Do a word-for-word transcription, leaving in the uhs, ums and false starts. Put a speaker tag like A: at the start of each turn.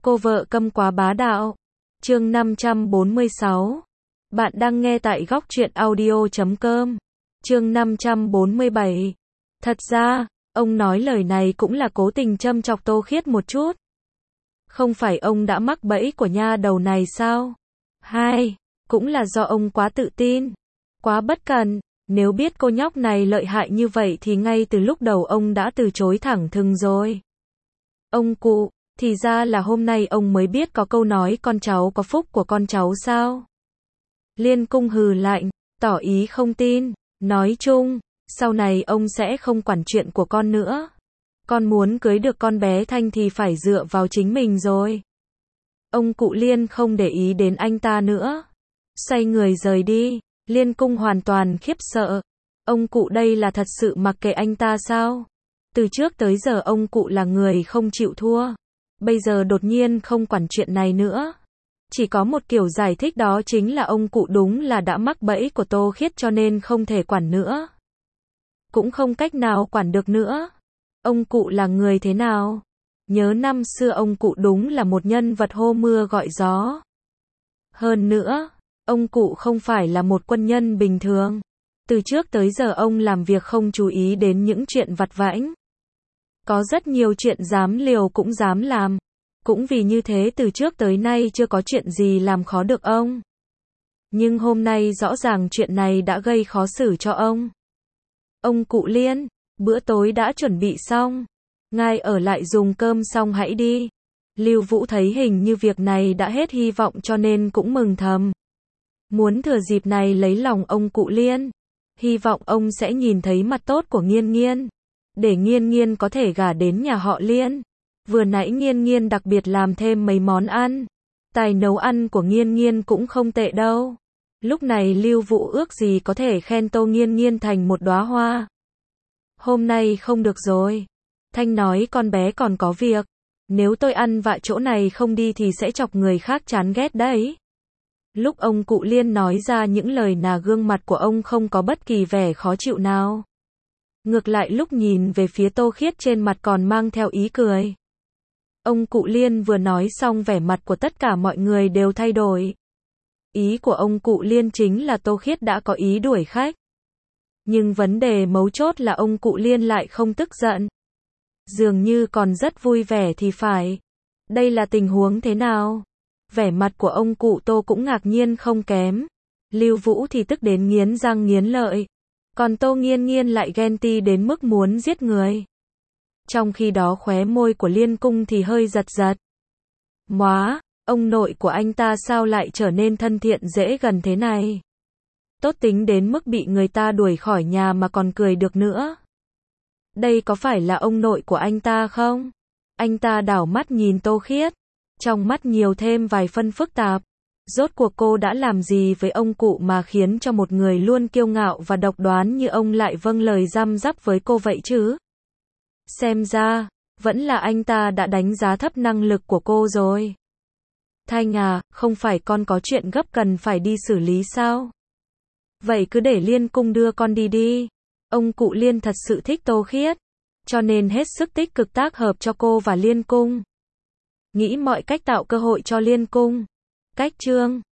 A: Cô vợ câm quá bá đạo. Chương năm trăm bốn mươi sáu. Bạn đang nghe tại góc truyện audio chấm com. Chương năm trăm bốn mươi bảy. Thật ra, ông nói lời này cũng là cố tình châm chọc Tô Khiết một chút. Không phải ông đã mắc bẫy của nha đầu này sao? Hai, cũng là do ông quá tự tin, quá bất cẩn. Nếu biết cô nhóc này lợi hại như vậy thì ngay từ lúc đầu ông đã từ chối thẳng thừng rồi. Ông cụ, thì ra là hôm nay ông mới biết có câu nói con cháu có phúc của con cháu sao? Liên Cung hừ lạnh, tỏ ý không tin, nói chung, sau này ông sẽ không quản chuyện của con nữa. Con muốn cưới được con bé Thanh thì phải dựa vào chính mình rồi. Ông cụ Liên không để ý đến anh ta nữa, xoay người rời đi. Liên Cung hoàn toàn khiếp sợ. Ông cụ đây là thật sự mặc kệ anh ta sao? Từ trước tới giờ ông cụ là người không chịu thua. Bây giờ đột nhiên không quản chuyện này nữa. Chỉ có một kiểu giải thích, đó chính là ông cụ đúng là đã mắc bẫy của Tô Khiết cho nên không thể quản nữa. Cũng không cách nào quản được nữa. Ông cụ là người thế nào? Nhớ năm xưa ông cụ đúng là một nhân vật hô mưa gọi gió. Hơn nữa, ông cụ không phải là một quân nhân bình thường. Từ trước tới giờ ông làm việc không chú ý đến những chuyện vặt vãnh. Có rất nhiều chuyện dám liều cũng dám làm. Cũng vì như thế từ trước tới nay chưa có chuyện gì làm khó được ông. Nhưng hôm nay rõ ràng chuyện này đã gây khó xử cho ông. Ông cụ Liên, bữa tối đã chuẩn bị xong. Ngài ở lại dùng cơm xong hãy đi. Lưu Vũ thấy hình như việc này đã hết hy vọng cho nên cũng mừng thầm. Muốn thừa dịp này lấy lòng ông cụ Liên. Hy vọng ông sẽ nhìn thấy mặt tốt của Nghiên Nghiên. Để Nghiên Nghiên có thể gả đến nhà họ Liên. Vừa nãy Nghiên Nghiên đặc biệt làm thêm mấy món ăn. Tài nấu ăn của Nghiên Nghiên cũng không tệ đâu. Lúc này Lưu Vũ ước gì có thể khen Tô Nghiên Nghiên thành một đóa hoa. Hôm nay không được rồi. Thanh nói con bé còn có việc. Nếu tôi ăn vạ chỗ này không đi thì sẽ chọc người khác chán ghét đấy. Lúc ông cụ Liên nói ra những lời nà, gương mặt của ông không có bất kỳ vẻ khó chịu nào. Ngược lại lúc nhìn về phía Tô Khiết trên mặt còn mang theo ý cười. Ông cụ Liên vừa nói xong vẻ mặt của tất cả mọi người đều thay đổi. Ý của ông cụ Liên chính là Tô Khiết đã có ý đuổi khách. Nhưng vấn đề mấu chốt là ông cụ Liên lại không tức giận. Dường như còn rất vui vẻ thì phải. Đây là tình huống thế nào? Vẻ mặt của ông cụ Tô cũng ngạc nhiên không kém. Lưu Vũ thì tức đến nghiến răng nghiến lợi. Còn Tô Nghiên Nghiên lại ghen ti đến mức muốn giết người. Trong khi đó khóe môi của Liên Cung thì hơi giật giật. Móa, ông nội của anh ta sao lại trở nên thân thiện dễ gần thế này? Tốt tính đến mức bị người ta đuổi khỏi nhà mà còn cười được nữa. Đây có phải là ông nội của anh ta không? Anh ta đảo mắt nhìn Tô Khiết. Trong mắt nhiều thêm vài phân phức tạp. Rốt cuộc cô đã làm gì với ông cụ mà khiến cho một người luôn kiêu ngạo và độc đoán như ông lại vâng lời răm rắp với cô vậy chứ? Xem ra, vẫn là anh ta đã đánh giá thấp năng lực của cô rồi. Thanh à, không phải con có chuyện gấp cần phải đi xử lý sao? Vậy cứ để Liên Cung đưa con đi đi. Ông cụ Liên thật sự thích Tô Khiết, cho nên hết sức tích cực tác hợp cho cô và Liên Cung. Nghĩ mọi cách tạo cơ hội cho Liên Cung. Cách chương